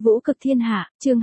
Vũ cực thiên hạ, chương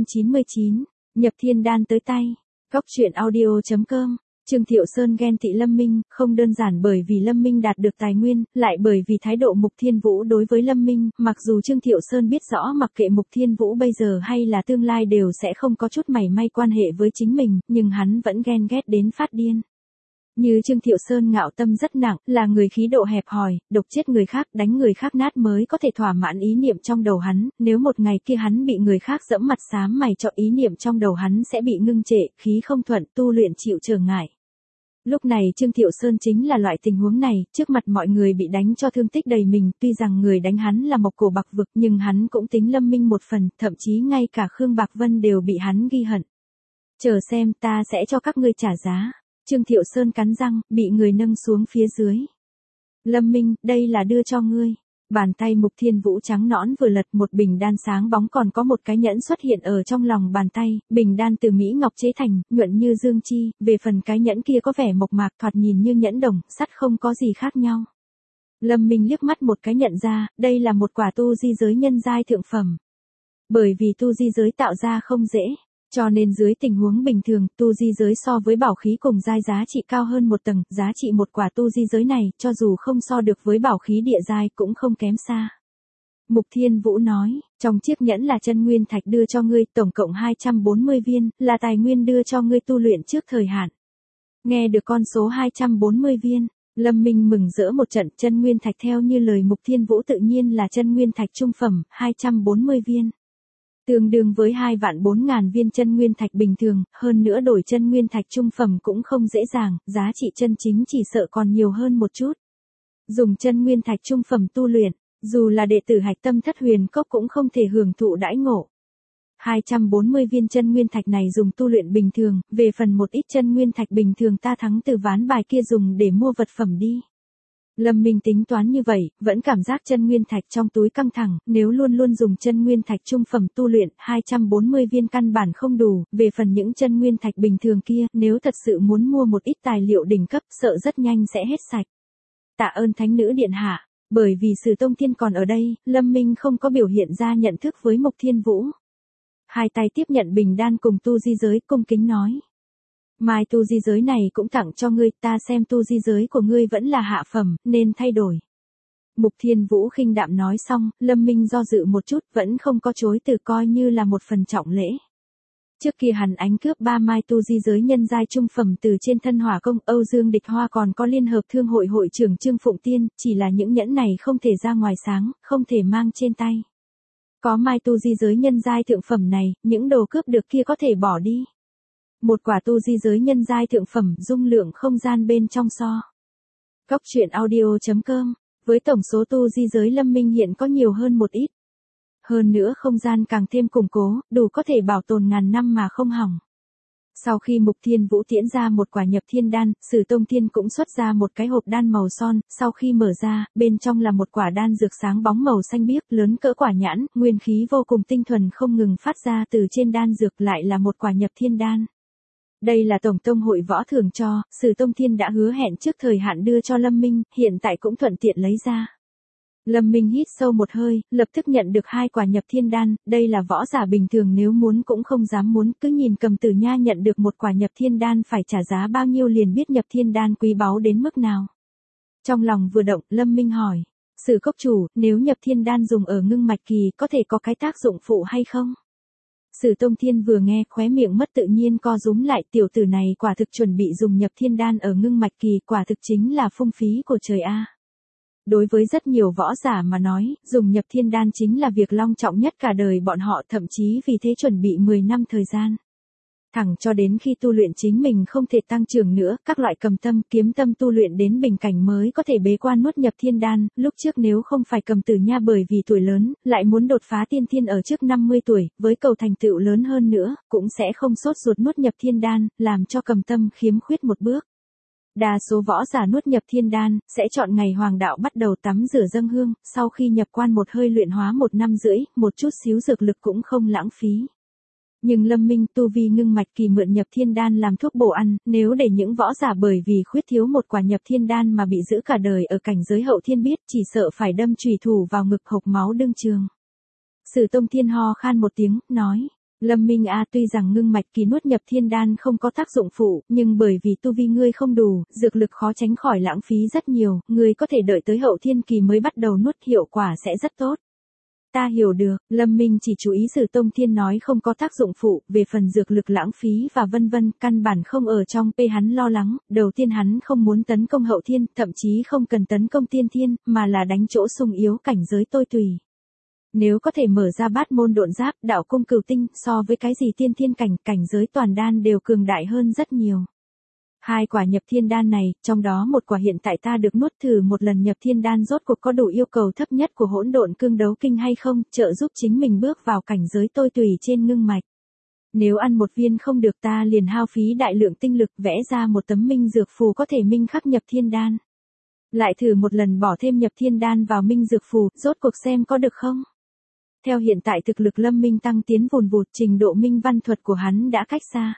299, nhập thiên đan tới tay. Góc truyện audio.com. Trương Thiệu Sơn ghen tị Lâm Minh, không đơn giản bởi vì Lâm Minh đạt được tài nguyên, lại bởi vì thái độ Mục Thiên Vũ đối với Lâm Minh, mặc dù Trương Thiệu Sơn biết rõ mặc kệ Mục Thiên Vũ bây giờ hay là tương lai đều sẽ không có chút mảy may quan hệ với chính mình, nhưng hắn vẫn ghen ghét đến phát điên. Như Trương Thiệu Sơn ngạo tâm rất nặng, là người khí độ hẹp hòi, độc chết người khác, đánh người khác nát mới có thể thỏa mãn ý niệm trong đầu hắn, nếu một ngày kia hắn bị người khác dẫm mặt xám mày cho ý niệm trong đầu hắn sẽ bị ngưng trệ, khí không thuận, tu luyện chịu trở ngại. Lúc này Trương Thiệu Sơn chính là loại tình huống này, trước mặt mọi người bị đánh cho thương tích đầy mình, tuy rằng người đánh hắn là Mộc Cổ Bạc Vực nhưng hắn cũng tính Lâm Minh một phần, thậm chí ngay cả Khương Bạc Vân đều bị hắn ghi hận. Chờ xem, ta sẽ cho các ngươi trả giá. Trương Thiệu Sơn cắn răng, bị người nâng xuống phía dưới. Lâm Minh, đây là đưa cho ngươi. Bàn tay Mục Thiên Vũ trắng nõn vừa lật, một bình đan sáng bóng, còn có một cái nhẫn xuất hiện ở trong lòng bàn tay, bình đan từ mỹ ngọc chế thành, nhuận như dương chi, về phần cái nhẫn kia có vẻ mộc mạc, thoạt nhìn như nhẫn đồng, sắt không có gì khác nhau. Lâm Minh liếc mắt một cái nhận ra, đây là một quả tu di giới nhân giai thượng phẩm. Bởi vì tu di giới tạo ra không dễ, cho nên dưới tình huống bình thường, tu di giới so với bảo khí cùng giai giá trị cao hơn một tầng, giá trị một quả tu di giới này, cho dù không so được với bảo khí địa giai cũng không kém xa. Mục Thiên Vũ nói, trong chiếc nhẫn là chân nguyên thạch đưa cho ngươi, tổng cộng 240 viên, là tài nguyên đưa cho ngươi tu luyện trước thời hạn. Nghe được con số 240 viên, Lâm Minh mừng rỡ một trận, chân nguyên thạch theo như lời Mục Thiên Vũ tự nhiên là chân nguyên thạch trung phẩm, 240 viên. Tương đương với 2.400.000 viên chân nguyên thạch bình thường, hơn nữa đổi chân nguyên thạch trung phẩm cũng không dễ dàng, giá trị chân chính chỉ sợ còn nhiều hơn một chút. Dùng chân nguyên thạch trung phẩm tu luyện, dù là đệ tử Hạch Tâm Thất Huyền Cốc cũng không thể hưởng thụ đãi ngộ. 240 viên chân nguyên thạch này dùng tu luyện bình thường, về phần một ít chân nguyên thạch bình thường ta thắng từ ván bài kia dùng để mua vật phẩm đi. Lâm Minh tính toán như vậy, vẫn cảm giác chân nguyên thạch trong túi căng thẳng, nếu luôn luôn dùng chân nguyên thạch trung phẩm tu luyện, 240 viên căn bản không đủ, về phần những chân nguyên thạch bình thường kia, nếu thật sự muốn mua một ít tài liệu đỉnh cấp, sợ rất nhanh sẽ hết sạch. Tạ ơn Thánh Nữ Điện Hạ, bởi vì Sử Tông Thiên còn ở đây, Lâm Minh không có biểu hiện ra nhận thức với Mục Thiên Vũ. Hai tay tiếp nhận bình đan cùng tu di giới, cung kính nói. Mai tu di giới này cũng tặng cho ngươi, ta xem tu di giới của ngươi vẫn là hạ phẩm, nên thay đổi. Mục Thiên Vũ khinh đạm nói xong, Lâm Minh do dự một chút, vẫn không có chối từ, coi như là một phần trọng lễ. Trước kia hắn ánh cướp 3 mai tu di giới nhân giai trung phẩm từ trên thân Hỏa Công, Âu Dương Địch Hoa, còn có Liên Hợp Thương hội hội trưởng Trương Phụng Tiên, chỉ là những nhẫn này không thể ra ngoài sáng, không thể mang trên tay. Có mai tu di giới nhân giai thượng phẩm này, những đồ cướp được kia có thể bỏ đi. Một quả tu di giới nhân giai thượng phẩm, dung lượng không gian bên trong so. Góc truyện audio.com. Với tổng số tu di giới Lâm Minh hiện có nhiều hơn một ít. Hơn nữa không gian càng thêm củng cố, đủ có thể bảo tồn ngàn năm mà không hỏng. Sau khi Mục Thiên Vũ tiễn ra một quả nhập thiên đan, Sử Tông Thiên cũng xuất ra một cái hộp đan màu son, sau khi mở ra, bên trong là một quả đan dược sáng bóng màu xanh biếc, lớn cỡ quả nhãn, nguyên khí vô cùng tinh thuần không ngừng phát ra từ trên đan dược, lại là một quả nhập thiên đan. Đây là Tổng Tông hội võ thưởng cho, Sử Tông Thiên đã hứa hẹn trước thời hạn đưa cho Lâm Minh, hiện tại cũng thuận tiện lấy ra. Lâm Minh hít sâu một hơi, lập tức nhận được 2 quả nhập thiên đan, đây là võ giả bình thường nếu muốn cũng không dám muốn, cứ nhìn Cầm Tử Nha nhận được một quả nhập thiên đan phải trả giá bao nhiêu liền biết nhập thiên đan quý báu đến mức nào. Trong lòng vừa động, Lâm Minh hỏi, Sử Cốc chủ, nếu nhập thiên đan dùng ở ngưng mạch kỳ có thể có cái tác dụng phụ hay không? Sử Tông Thiên vừa nghe, khóe miệng mất tự nhiên co rúm lại, tiểu tử này quả thực chuẩn bị dùng nhập thiên đan ở ngưng mạch kỳ, quả thực chính là phung phí của trời a. Đối với rất nhiều võ giả mà nói, dùng nhập thiên đan chính là việc long trọng nhất cả đời bọn họ, thậm chí vì thế chuẩn bị 10 năm thời gian. Thẳng cho đến khi tu luyện chính mình không thể tăng trưởng nữa, các loại cầm tâm, kiếm tâm tu luyện đến bình cảnh mới có thể bế quan nuốt nhập thiên đan, lúc trước nếu không phải Cầm Tử Nha bởi vì tuổi lớn, lại muốn đột phá tiên thiên ở trước 50 tuổi, với cầu thành tựu lớn hơn nữa, cũng sẽ không sốt ruột nuốt nhập thiên đan, làm cho cầm tâm khiếm khuyết một bước. Đa số võ giả nuốt nhập thiên đan, sẽ chọn ngày hoàng đạo bắt đầu tắm rửa dâng hương, sau khi nhập quan một hơi luyện hóa 1 năm rưỡi, một chút xíu dược lực cũng không lãng phí. Nhưng Lâm Minh tu vi ngưng mạch kỳ mượn nhập thiên đan làm thuốc bổ ăn, nếu để những võ giả bởi vì khuyết thiếu một quả nhập thiên đan mà bị giữ cả đời ở cảnh giới hậu thiên biết, chỉ sợ phải đâm chùy thủ vào ngực hộc máu đương trường. Sử Tông Thiên ho khan một tiếng, nói. Lâm Minh a, tuy rằng ngưng mạch kỳ nuốt nhập thiên đan không có tác dụng phụ, nhưng bởi vì tu vi ngươi không đủ, dược lực khó tránh khỏi lãng phí rất nhiều, ngươi có thể đợi tới hậu thiên kỳ mới bắt đầu nuốt, hiệu quả sẽ rất tốt. Ta hiểu được, Lâm Minh chỉ chú ý Sử Tông Thiên nói không có tác dụng phụ, về phần dược lực lãng phí và vân vân, căn bản không ở trong hắn lo lắng, đầu tiên hắn không muốn tấn công hậu thiên, thậm chí không cần tấn công tiên thiên, mà là đánh chỗ sung yếu cảnh giới tôi tùy. Nếu có thể mở ra bát môn độn giáp, đạo cung cửu tinh, so với cái gì tiên thiên cảnh giới toàn đan đều cường đại hơn rất nhiều. 2 quả nhập thiên đan này, trong đó một quả hiện tại ta được nuốt thử một lần nhập thiên đan rốt cuộc có đủ yêu cầu thấp nhất của hỗn độn cương đấu kinh hay không, trợ giúp chính mình bước vào cảnh giới tôi tùy trên ngưng mạch. Nếu ăn một viên không được ta liền hao phí đại lượng tinh lực vẽ ra một tấm minh dược phù có thể minh khắc nhập thiên đan. Lại thử một lần bỏ thêm nhập thiên đan vào minh dược phù, rốt cuộc xem có được không? Theo hiện tại thực lực Lâm Minh tăng tiến vùn vụt, trình độ minh văn thuật của hắn đã cách xa.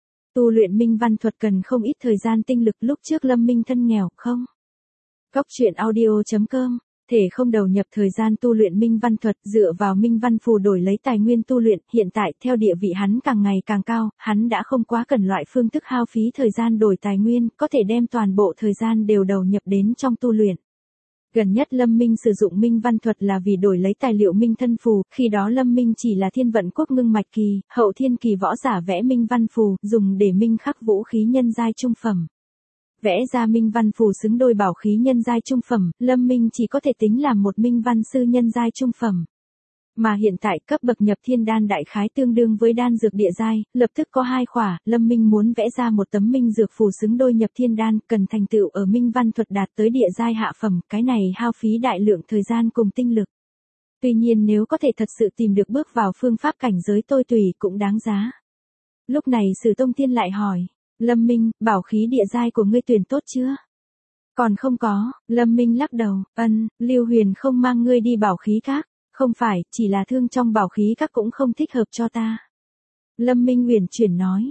Tu luyện minh văn thuật cần không ít thời gian tinh lực, lúc trước Lâm Minh thân nghèo, không. Góc truyện audio.com, thể không đầu nhập thời gian tu luyện minh văn thuật, dựa vào minh văn phù đổi lấy tài nguyên tu luyện, hiện tại theo địa vị hắn càng ngày càng cao, hắn đã không quá cần loại phương thức hao phí thời gian đổi tài nguyên, có thể đem toàn bộ thời gian đều đầu nhập đến trong tu luyện. Gần nhất Lâm Minh sử dụng minh văn thuật là vì đổi lấy tài liệu minh thân phù, khi đó Lâm Minh chỉ là thiên vận quốc ngưng mạch kỳ, hậu thiên kỳ võ giả vẽ minh văn phù, dùng để minh khắc vũ khí nhân giai trung phẩm. Vẽ ra minh văn phù xứng đôi bảo khí nhân giai trung phẩm, Lâm Minh chỉ có thể tính là một minh văn sư nhân giai trung phẩm. Mà hiện tại cấp bậc nhập thiên đan đại khái tương đương với đan dược địa giai, lập tức có 2 khỏa, Lâm Minh muốn vẽ ra một tấm minh dược phù xứng đôi nhập thiên đan, cần thành tựu ở minh văn thuật đạt tới địa giai hạ phẩm, cái này hao phí đại lượng thời gian cùng tinh lực. Tuy nhiên nếu có thể thật sự tìm được bước vào phương pháp cảnh giới tôi tùy cũng đáng giá. Lúc này Sử Tông Thiên lại hỏi, Lâm Minh, bảo khí địa giai của ngươi tuyển tốt chưa? Còn không có, Lâm Minh lắc đầu, Lưu Huyền không mang ngươi đi bảo khí các. Không phải, chỉ là thương trong bảo khí các cũng không thích hợp cho ta. Lâm Minh uyển chuyển nói.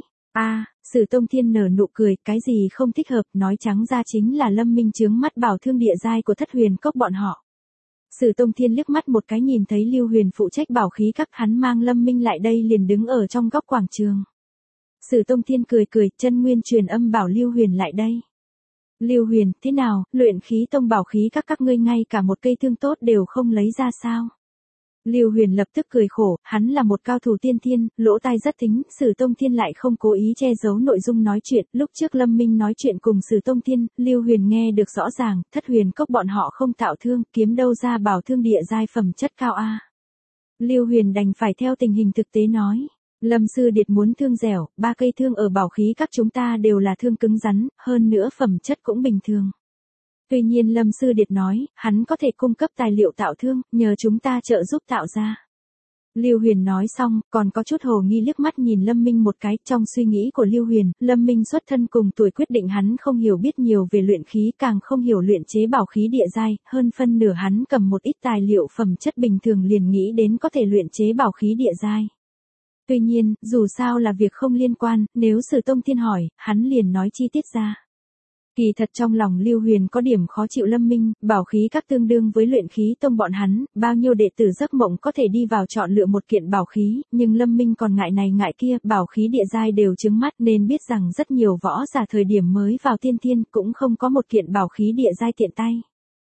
Sử Tông Thiên nở nụ cười, cái gì không thích hợp, nói trắng ra chính là Lâm Minh chướng mắt bảo thương địa giai của Thất Huyền Cốc bọn họ. Sử Tông Thiên liếc mắt một cái nhìn thấy Lưu Huyền phụ trách bảo khí các, hắn mang Lâm Minh lại đây liền đứng ở trong góc quảng trường. Sử Tông Thiên cười, chân nguyên truyền âm bảo Lưu Huyền lại đây. Lưu Huyền, thế nào, luyện khí tông bảo khí các ngươi ngay cả một cây thương tốt đều không lấy ra sao? Lưu Huyền lập tức cười khổ, hắn là một cao thủ tiên thiên, lỗ tai rất thính, Sử Tông Thiên lại không cố ý che giấu nội dung nói chuyện, lúc trước Lâm Minh nói chuyện cùng Sử Tông Thiên, Lưu Huyền nghe được rõ ràng, Thất Huyền Cốc bọn họ không tạo thương, kiếm đâu ra bảo thương địa giai phẩm chất cao a. Lưu Huyền đành phải theo tình hình thực tế nói, Lâm sư điệt muốn thương dẻo, 3 cây thương ở bảo khí các chúng ta đều là thương cứng rắn, hơn nữa phẩm chất cũng bình thường. Tuy nhiên Lâm sư điệt nói, hắn có thể cung cấp tài liệu tạo thương, nhờ chúng ta trợ giúp tạo ra. Lưu Huyền nói xong, còn có chút hồ nghi liếc mắt nhìn Lâm Minh một cái, trong suy nghĩ của Lưu Huyền, Lâm Minh xuất thân cùng tuổi quyết định hắn không hiểu biết nhiều về luyện khí, càng không hiểu luyện chế bảo khí địa giai, hơn phân nửa hắn cầm một ít tài liệu phẩm chất bình thường liền nghĩ đến có thể luyện chế bảo khí địa giai. Tuy nhiên, dù sao là việc không liên quan, nếu Sử Tông Thiên hỏi, hắn liền nói chi tiết ra. Kỳ thật trong lòng Lưu Huyền có điểm khó chịu Lâm Minh, bảo khí các tương đương với luyện khí tông bọn hắn, bao nhiêu đệ tử giấc mộng có thể đi vào chọn lựa một kiện bảo khí, nhưng Lâm Minh còn ngại này ngại kia, bảo khí địa giai đều trứng mắt nên biết rằng rất nhiều võ giả thời điểm mới vào tiên thiên cũng không có một kiện bảo khí địa giai tiện tay.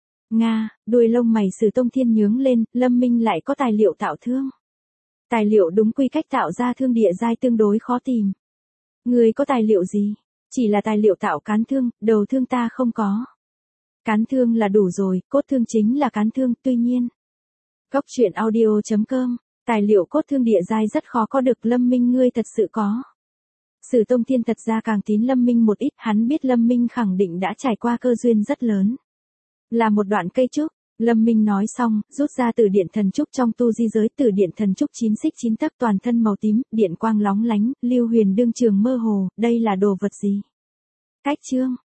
Nga, đuôi lông mày Sử Tông Thiên nhướng lên, Lâm Minh lại có tài liệu tạo thương. Tài liệu đúng quy cách tạo ra thương địa giai tương đối khó tìm. Người có tài liệu gì? Chỉ là tài liệu tạo cán thương, đầu thương ta không có. Cán thương là đủ rồi, cốt thương chính là cán thương, tuy nhiên. Góc truyện audio.com, tài liệu cốt thương địa giai rất khó có được, Lâm Minh ngươi thật sự có. Sử Tông Thiên thật ra càng tín Lâm Minh một ít, hắn biết Lâm Minh khẳng định đã trải qua cơ duyên rất lớn. Là một đoạn cây trúc, Lâm Minh nói xong, rút ra từ điện thần trúc trong tu di giới, từ điện thần trúc 9 xích 9 tấc toàn thân màu tím, điện quang lóng lánh, Lưu Huyền đương trường mơ hồ, đây là đồ vật gì? Cách chương